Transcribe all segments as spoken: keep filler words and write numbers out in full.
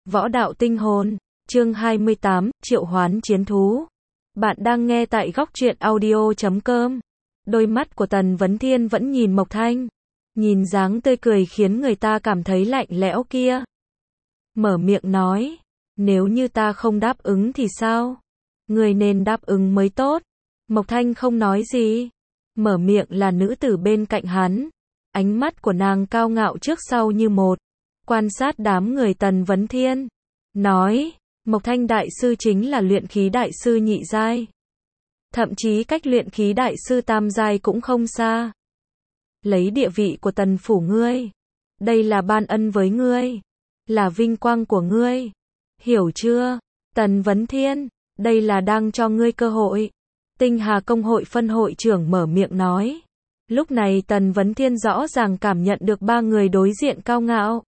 Võ đạo tinh hồn, chương hai mươi tám, triệu hoán chiến thú. Bạn đang nghe tại góc truyện audio chấm com. Đôi mắt của Tần Vấn Thiên vẫn nhìn Mộc Thanh. Nhìn dáng tươi cười khiến người ta cảm thấy lạnh lẽo kia. Mở miệng nói, nếu như ta không đáp ứng thì sao? Người nên đáp ứng mới tốt. Mộc Thanh không nói gì. Mở miệng là nữ tử bên cạnh hắn. Ánh mắt của nàng cao ngạo trước sau như một. Quan sát đám người Tần Vấn Thiên. Nói, Mộc Thanh đại sư chính là luyện khí đại sư nhị giai. Thậm chí cách luyện khí đại sư tam giai cũng không xa. Lấy địa vị của Tần phủ ngươi. Đây là ban ân với ngươi. Là vinh quang của ngươi. Hiểu chưa? Tần Vấn Thiên, đây là đang cho ngươi cơ hội. Tinh Hà Công hội phân hội trưởng mở miệng nói. Lúc này Tần Vấn Thiên rõ ràng cảm nhận được ba người đối diện cao ngạo.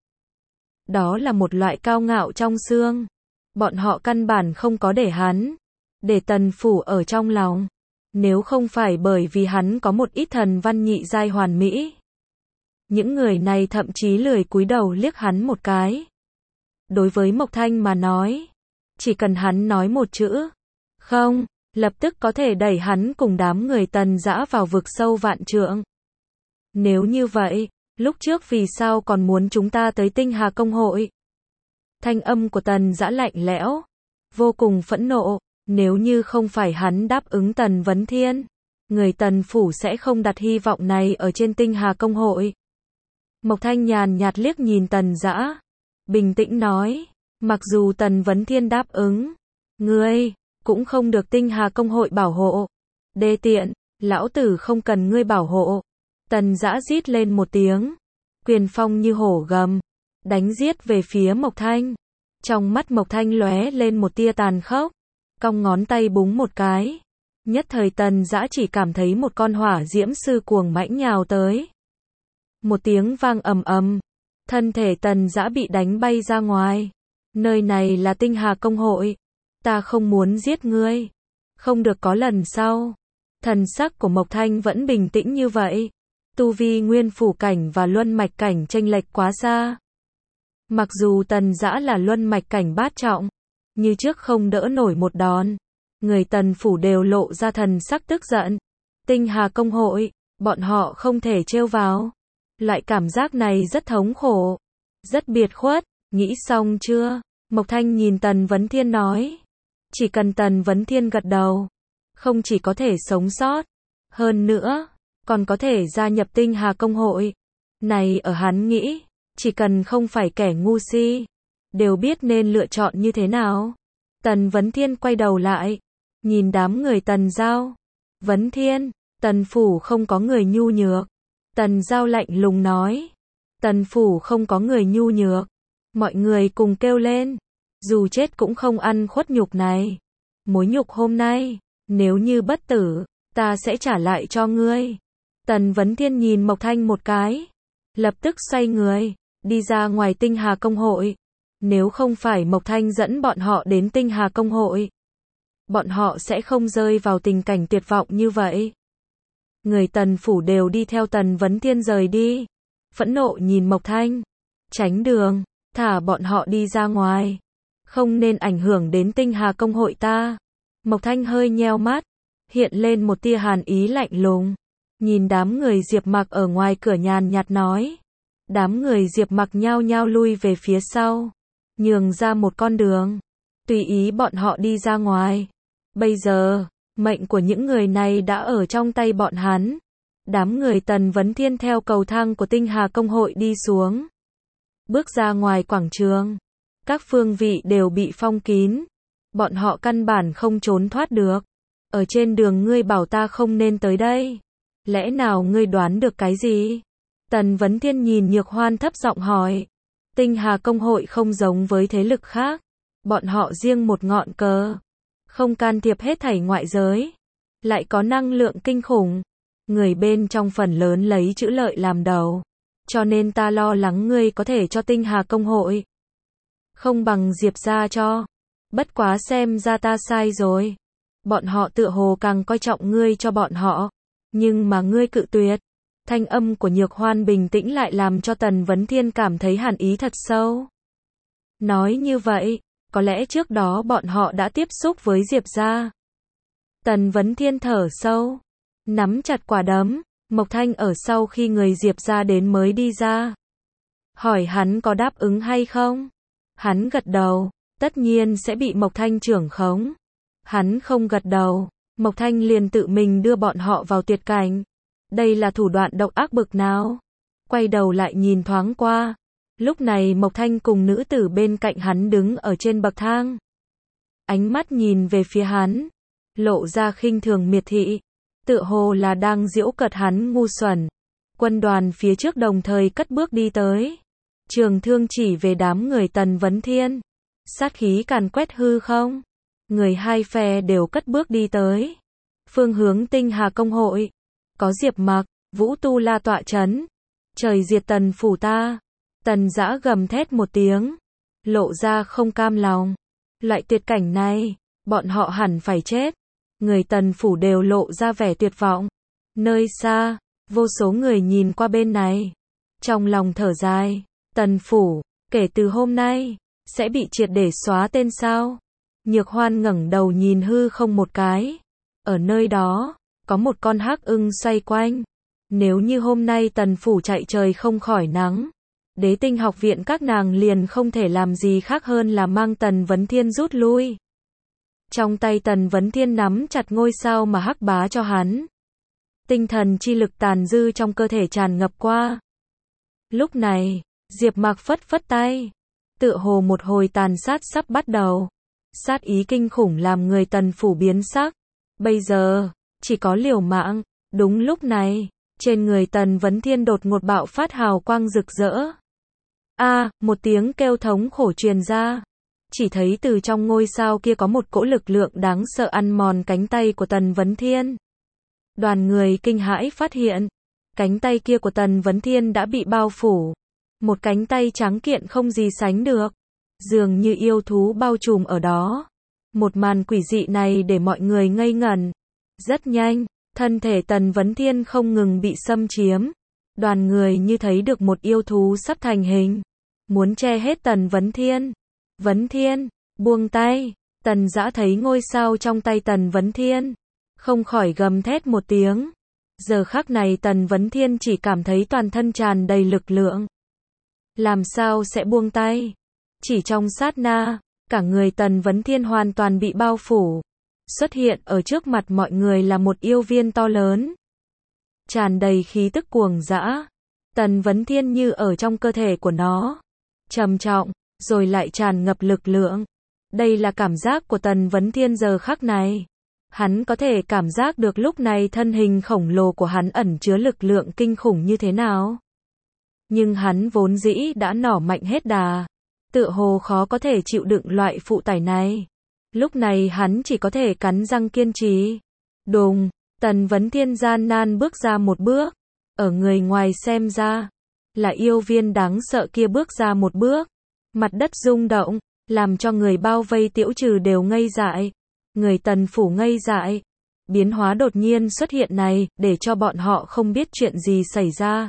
Đó là một loại cao ngạo trong xương. Bọn họ căn bản không có để hắn, để Tần phủ ở trong lòng. Nếu không phải bởi vì hắn có một ít thần văn nhị giai hoàn mỹ. Những người này thậm chí lười cúi đầu liếc hắn một cái. Đối với Mộc Thanh mà nói, chỉ cần hắn nói một chữ, không, lập tức có thể đẩy hắn cùng đám người Tần dã vào vực sâu vạn trượng. Nếu như vậy, lúc trước vì sao còn muốn chúng ta tới Tinh Hà Công hội? Thanh âm của Tần dã lạnh lẽo, vô cùng phẫn nộ. Nếu như không phải hắn đáp ứng Tần Vấn Thiên, người Tần phủ sẽ không đặt hy vọng này ở trên Tinh Hà Công hội. Mộc Thanh nhàn nhạt liếc nhìn Tần dã, bình tĩnh nói, mặc dù Tần Vấn Thiên đáp ứng, ngươi cũng không được Tinh Hà Công hội bảo hộ. Đê tiện, lão tử không cần ngươi bảo hộ. Tần dã rít lên một tiếng, quyền phong như hổ gầm, đánh giết về phía Mộc Thanh. Trong mắt Mộc Thanh lóe lên một tia tàn khốc, cong ngón tay búng một cái. Nhất thời Tần dã chỉ cảm thấy một con hỏa diễm sư cuồng mãnh nhào tới. Một tiếng vang ầm ầm, thân thể Tần dã bị đánh bay ra ngoài. Nơi này là Tinh Hà Công hội, ta không muốn giết ngươi, không được có lần sau. Thần sắc của Mộc Thanh vẫn bình tĩnh như vậy. Tu vi nguyên phủ cảnh và luân mạch cảnh chênh lệch quá xa. Mặc dù Tần dã là luân mạch cảnh bát trọng, như trước không đỡ nổi một đòn. Người Tần phủ đều lộ ra thần sắc tức giận. Tinh Hà Công hội, bọn họ không thể trêu vào. Loại cảm giác này rất thống khổ, rất biệt khuất. Nghĩ xong chưa? Mộc Thanh nhìn Tần Vấn Thiên nói. Chỉ cần Tần Vấn Thiên gật đầu, không chỉ có thể sống sót, hơn nữa còn có thể gia nhập Tinh Hà Công hội. Này ở hắn nghĩ, chỉ cần không phải kẻ ngu si, đều biết nên lựa chọn như thế nào. Tần Vấn Thiên quay đầu lại, nhìn đám người Tần Giao. Vấn Thiên, Tần phủ không có người nhu nhược. Tần Giao lạnh lùng nói. Tần phủ không có người nhu nhược. Mọi người cùng kêu lên. Dù chết cũng không ăn khuất nhục này. Mối nhục hôm nay, nếu như bất tử, ta sẽ trả lại cho ngươi. Tần Vấn Thiên nhìn Mộc Thanh một cái, lập tức xoay người, đi ra ngoài Tinh Hà Công hội. Nếu không phải Mộc Thanh dẫn bọn họ đến Tinh Hà Công hội, bọn họ sẽ không rơi vào tình cảnh tuyệt vọng như vậy. Người Tần phủ đều đi theo Tần Vấn Thiên rời đi, phẫn nộ nhìn Mộc Thanh, tránh đường, thả bọn họ đi ra ngoài, không nên ảnh hưởng đến Tinh Hà Công hội ta. Mộc Thanh hơi nheo mắt, hiện lên một tia hàn ý lạnh lùng, nhìn đám người Diệp Mặc ở ngoài cửa nhàn nhạt nói. Đám người Diệp Mặc nhao nhao lui về phía sau, nhường ra một con đường, tùy ý bọn họ đi ra ngoài. Bây giờ, mệnh của những người này đã ở trong tay bọn hắn. Đám người Tần Vấn Thiên theo cầu thang của Tinh Hà Công hội đi xuống, bước ra ngoài quảng trường. Các phương vị đều bị phong kín, bọn họ căn bản không trốn thoát được. Ở trên đường ngươi bảo ta không nên tới đây, lẽ nào ngươi đoán được cái gì? Tần Vấn Thiên nhìn Nhược Hoan thấp giọng hỏi. Tinh Hà Công hội không giống với thế lực khác, bọn họ riêng một ngọn cờ, không can thiệp hết thảy ngoại giới, lại có năng lượng kinh khủng. Người bên trong phần lớn lấy chữ lợi làm đầu, cho nên ta lo lắng ngươi có thể cho Tinh Hà Công hội không bằng Diệp gia cho. Bất quá xem ra ta sai rồi. Bọn họ tựa hồ càng coi trọng ngươi cho bọn họ, nhưng mà ngươi cự tuyệt. Thanh âm của Nhược Hoan bình tĩnh lại làm cho Tần Vấn Thiên cảm thấy hàn ý thật sâu. Nói như vậy, có lẽ trước đó bọn họ đã tiếp xúc với Diệp gia. Tần Vấn Thiên thở sâu, nắm chặt quả đấm, Mộc Thanh ở sau khi người Diệp gia đến mới đi ra. Hỏi hắn có đáp ứng hay không? Hắn gật đầu, tất nhiên sẽ bị Mộc Thanh trưởng khống. Hắn không gật đầu, Mộc Thanh liền tự mình đưa bọn họ vào tuyệt cảnh. Đây là thủ đoạn độc ác bực nào? Quay đầu lại nhìn thoáng qua. Lúc này Mộc Thanh cùng nữ tử bên cạnh hắn đứng ở trên bậc thang. Ánh mắt nhìn về phía hắn, lộ ra khinh thường miệt thị, tựa hồ là đang giễu cợt hắn ngu xuẩn. Quân đoàn phía trước đồng thời cất bước đi tới. Trường thương chỉ về đám người Tần Vấn Thiên. Sát khí càn quét hư không. Người hai phe đều cất bước đi tới. Phương hướng Tinh Hà Công hội. Có Diệp Mặc, Vũ Tu La tọa chấn. Trời diệt Tần phủ ta. Tần Dã gầm thét một tiếng. Lộ ra không cam lòng. Loại tuyệt cảnh này, bọn họ hẳn phải chết. Người Tần phủ đều lộ ra vẻ tuyệt vọng. Nơi xa, vô số người nhìn qua bên này. Trong lòng thở dài. Tần phủ, kể từ hôm nay, sẽ bị triệt để xóa tên sao? Nhược Hoan ngẩng đầu nhìn hư không một cái. Ở nơi đó, có một con hắc ưng xoay quanh. Nếu như hôm nay Tần phủ chạy trời không khỏi nắng, Đế Tinh học viện các nàng liền không thể làm gì khác hơn là mang Tần Vấn Thiên rút lui. Trong tay Tần Vấn Thiên nắm chặt ngôi sao mà hắc bá cho hắn. Tinh thần chi lực tàn dư trong cơ thể tràn ngập qua. Lúc này, Diệp Mặc phất phất tay, tựa hồ một hồi tàn sát sắp bắt đầu. Sát ý kinh khủng làm người Tần phủ biến sắc. Bây giờ, chỉ có liều mạng. Đúng lúc này, trên người Tần Vấn Thiên đột ngột bạo phát hào quang rực rỡ. A, một tiếng kêu thống khổ truyền ra. Chỉ thấy từ trong ngôi sao kia có một cỗ lực lượng đáng sợ ăn mòn cánh tay của Tần Vấn Thiên. Đoàn người kinh hãi phát hiện, cánh tay kia của Tần Vấn Thiên đã bị bao phủ. Một cánh tay trắng kiện không gì sánh được. Dường như yêu thú bao trùm ở đó. Một màn quỷ dị này để mọi người ngây ngẩn. Rất nhanh, thân thể Tần Vấn Thiên không ngừng bị xâm chiếm. Đoàn người như thấy được một yêu thú sắp thành hình. Muốn che hết Tần Vấn Thiên. Vấn Thiên, buông tay. Tần Dã thấy ngôi sao trong tay Tần Vấn Thiên. Không khỏi gầm thét một tiếng. Giờ khắc này Tần Vấn Thiên chỉ cảm thấy toàn thân tràn đầy lực lượng. Làm sao sẽ buông tay? Chỉ trong sát na, cả người Tần Vấn Thiên hoàn toàn bị bao phủ. Xuất hiện ở trước mặt mọi người là một yêu viên to lớn. Tràn đầy khí tức cuồng dã. Tần Vấn Thiên như ở trong cơ thể của nó. Trầm trọng, rồi lại tràn ngập lực lượng. Đây là cảm giác của Tần Vấn Thiên giờ khắc này. Hắn có thể cảm giác được lúc này thân hình khổng lồ của hắn ẩn chứa lực lượng kinh khủng như thế nào. Nhưng hắn vốn dĩ đã nỏ mạnh hết đà. Tựa hồ khó có thể chịu đựng loại phụ tải này. Lúc này hắn chỉ có thể cắn răng kiên trì. Đùng, Tần Vấn Thiên gian nan bước ra một bước. Ở người ngoài xem ra, là yêu viên đáng sợ kia bước ra một bước. Mặt đất rung động, làm cho người bao vây Tiễu Trừ đều ngây dại. Người Tần phủ ngây dại. Biến hóa đột nhiên xuất hiện này, để cho bọn họ không biết chuyện gì xảy ra.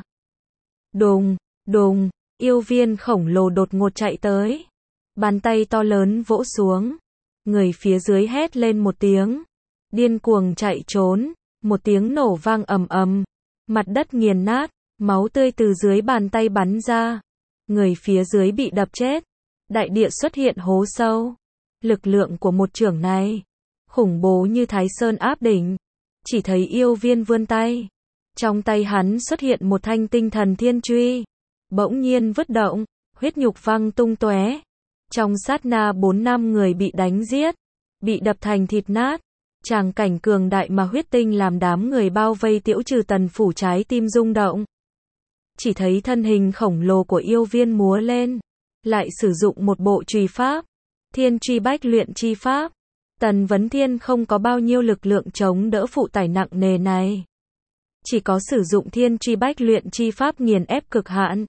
Đùng, đùng, yêu viên khổng lồ đột ngột chạy tới. Bàn tay to lớn vỗ xuống. Người phía dưới hét lên một tiếng. Điên cuồng chạy trốn. Một tiếng nổ vang ầm ầm. Mặt đất nghiền nát. Máu tươi từ dưới bàn tay bắn ra. Người phía dưới bị đập chết. Đại địa xuất hiện hố sâu. Lực lượng của một chưởng này khủng bố như Thái Sơn áp đỉnh. Chỉ thấy yêu viên vươn tay. Trong tay hắn xuất hiện một thanh tinh thần thiên truy. Bỗng nhiên vứt động, huyết nhục văng tung tóe. Trong sát na bốn năm người bị đánh giết, bị đập thành thịt nát. Tràng cảnh cường đại mà huyết tinh làm đám người bao vây Tiễu Trừ Tần phủ trái tim rung động. Chỉ thấy thân hình khổng lồ của yêu viên múa lên, lại sử dụng một bộ truy pháp, Thiên Truy Bách Luyện chi pháp. Tần Vấn Thiên không có bao nhiêu lực lượng chống đỡ phụ tải nặng nề này. Chỉ có sử dụng Thiên Truy Bách Luyện chi pháp nghiền ép cực hạn,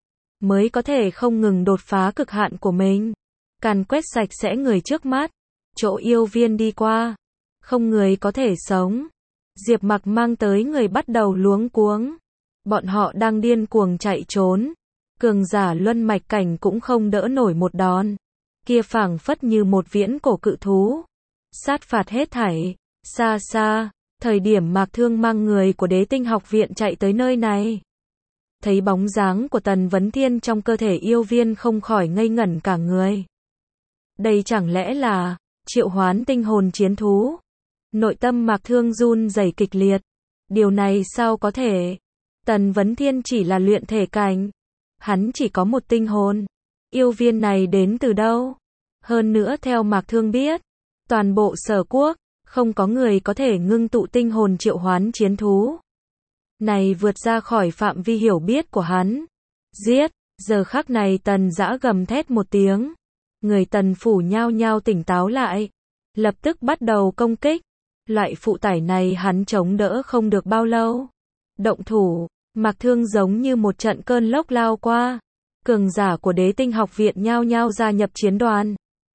mới có thể không ngừng đột phá cực hạn của mình. Càn quét sạch sẽ người trước mắt. Chỗ yêu viên đi qua, không người có thể sống. Diệp Mặc mang tới người bắt đầu luống cuống. Bọn họ đang điên cuồng chạy trốn. cường giả luân mạch cảnh cũng không đỡ nổi một đòn. Kia phảng phất như một viễn cổ cự thú. Sát phạt hết thảy. Xa xa, thời điểm Mạc Thương mang người của Đế Tinh học viện chạy tới nơi này. Thấy bóng dáng của Tần Vấn Thiên trong cơ thể yêu viên không khỏi ngây ngẩn cả người. Đây chẳng lẽ là triệu hoán tinh hồn chiến thú? Nội tâm Mạc Thương run rẩy kịch liệt. Điều này sao có thể? Tần Vấn Thiên chỉ là luyện thể cảnh. Hắn chỉ có một tinh hồn. Yêu viên này đến từ đâu? Hơn nữa theo Mạc Thương biết, toàn bộ Sở Quốc, không có người có thể ngưng tụ tinh hồn triệu hoán chiến thú. Này vượt ra khỏi phạm vi hiểu biết của hắn. Giết! Giờ khắc này Tần Dã gầm thét một tiếng. Người Tần phủ nhao nhao tỉnh táo lại. Lập tức bắt đầu công kích. Loại phụ tải này hắn chống đỡ không được bao lâu. Động thủ, Mạc Thương giống như một trận cơn lốc lao qua. Cường giả của Đế Tinh học viện nhao nhao gia nhập chiến đoàn.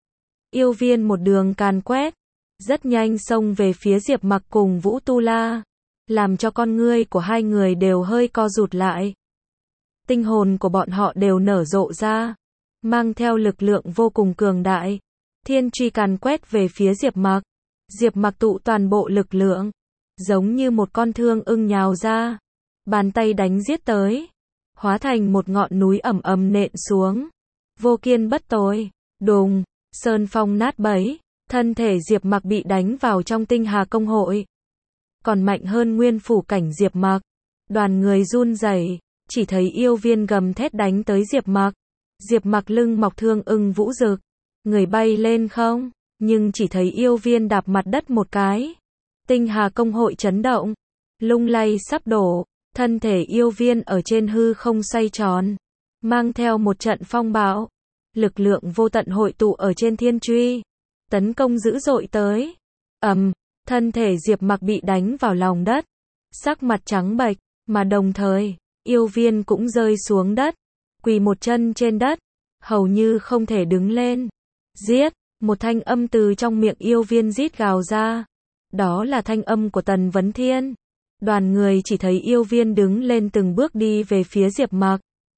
Yêu viên một đường càn quét. Rất nhanh xông về phía Diệp Mặc cùng Vũ Tu La. Làm cho con ngươi của hai người đều hơi co rụt lại. Tinh hồn của bọn họ đều nở rộ ra. Mang theo lực lượng vô cùng cường đại. Thiên truy càn quét về phía Diệp Mặc. Diệp Mặc tụ toàn bộ lực lượng. Giống như một con thương ưng nhào ra. Bàn tay đánh giết tới. Hóa thành một ngọn núi ầm ầm nện xuống. Vô kiên bất tồi. Đùng, sơn phong nát bấy. Thân thể Diệp Mặc bị đánh vào trong tinh hà công hội. Còn mạnh hơn nguyên phủ cảnh Diệp Mặc. Đoàn người run rẩy, chỉ thấy yêu viên gầm thét đánh tới Diệp Mặc. Diệp Mặc lưng mọc thương ưng vũ rực. Người bay lên không, nhưng chỉ thấy yêu viên đạp mặt đất một cái. Tinh hà công hội chấn động. Lung lay sắp đổ. Thân thể yêu viên ở trên hư không xoay tròn. Mang theo một trận phong bão. Lực lượng vô tận hội tụ ở trên thiên truy. Tấn công dữ dội tới. Ầm, thân thể Diệp Mặc bị đánh vào lòng đất. Sắc mặt trắng bệch, mà đồng thời, yêu viên cũng rơi xuống đất. Quỳ một chân trên đất. Hầu như không thể đứng lên. Giết, một thanh âm từ trong miệng yêu viên rít gào ra. Đó là thanh âm của Tần Vấn Thiên. Đoàn người chỉ thấy yêu viên đứng lên từng bước đi về phía Diệp Mặc.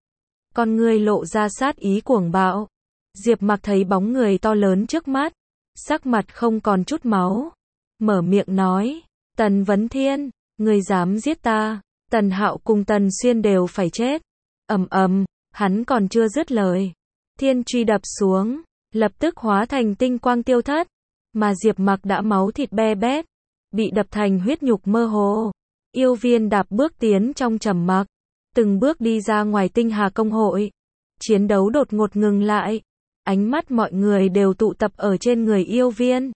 Con người lộ ra sát ý cuồng bạo. Diệp Mặc thấy bóng người to lớn trước mắt. Sắc mặt không còn chút máu. Mở miệng nói. Tần Vấn Thiên, ngươi dám giết ta. Tần Hạo cùng Tần Xuyên đều phải chết. Ầm ầm, hắn còn chưa dứt lời. Thiên truy đập xuống. Lập tức hóa thành tinh quang tiêu thất. Mà Diệp Mặc đã máu thịt be bét. Bị đập thành huyết nhục mơ hồ. Yêu viên đạp bước tiến trong trầm mặc. Từng bước đi ra ngoài tinh hà công hội. Chiến đấu đột ngột ngừng lại. Ánh mắt mọi người đều tụ tập ở trên người yêu viên.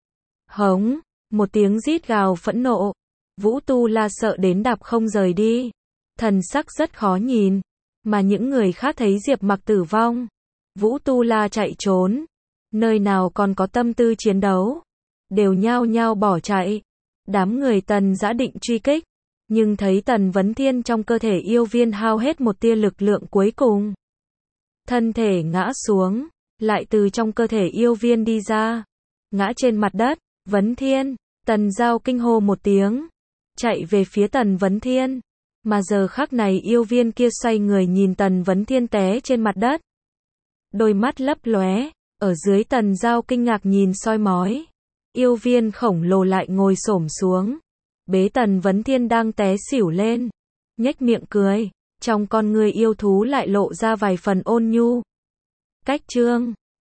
Hống, một tiếng rít gào phẫn nộ. Vũ Tu La sợ đến đạp không rời đi. Thần sắc rất khó nhìn. Mà những người khác thấy Diệp Mặc tử vong. Vũ Tu La chạy trốn. Nơi nào còn có tâm tư chiến đấu. Đều nhao nhao bỏ chạy. Đám người Tần Dã định truy kích. Nhưng thấy Tần Vấn Thiên trong cơ thể yêu viên hao hết một tia lực lượng cuối cùng. Thân thể ngã xuống. Lại từ trong cơ thể yêu viên đi ra. Ngã trên mặt đất. Vấn Thiên. Tần Giao kinh hô một tiếng. Chạy về phía Tần Vấn Thiên. Mà giờ khắc này yêu viên kia xoay người nhìn Tần Vấn Thiên té trên mặt đất. Đôi mắt lấp lóe. Ở dưới Tần Giao kinh ngạc nhìn soi mói. Yêu viên khổng lồ lại ngồi xổm xuống. Bế Tần Vấn Thiên đang té xỉu lên. Nhếch miệng cười. Trong con người yêu thú lại lộ ra vài phần ôn nhu. Cách chương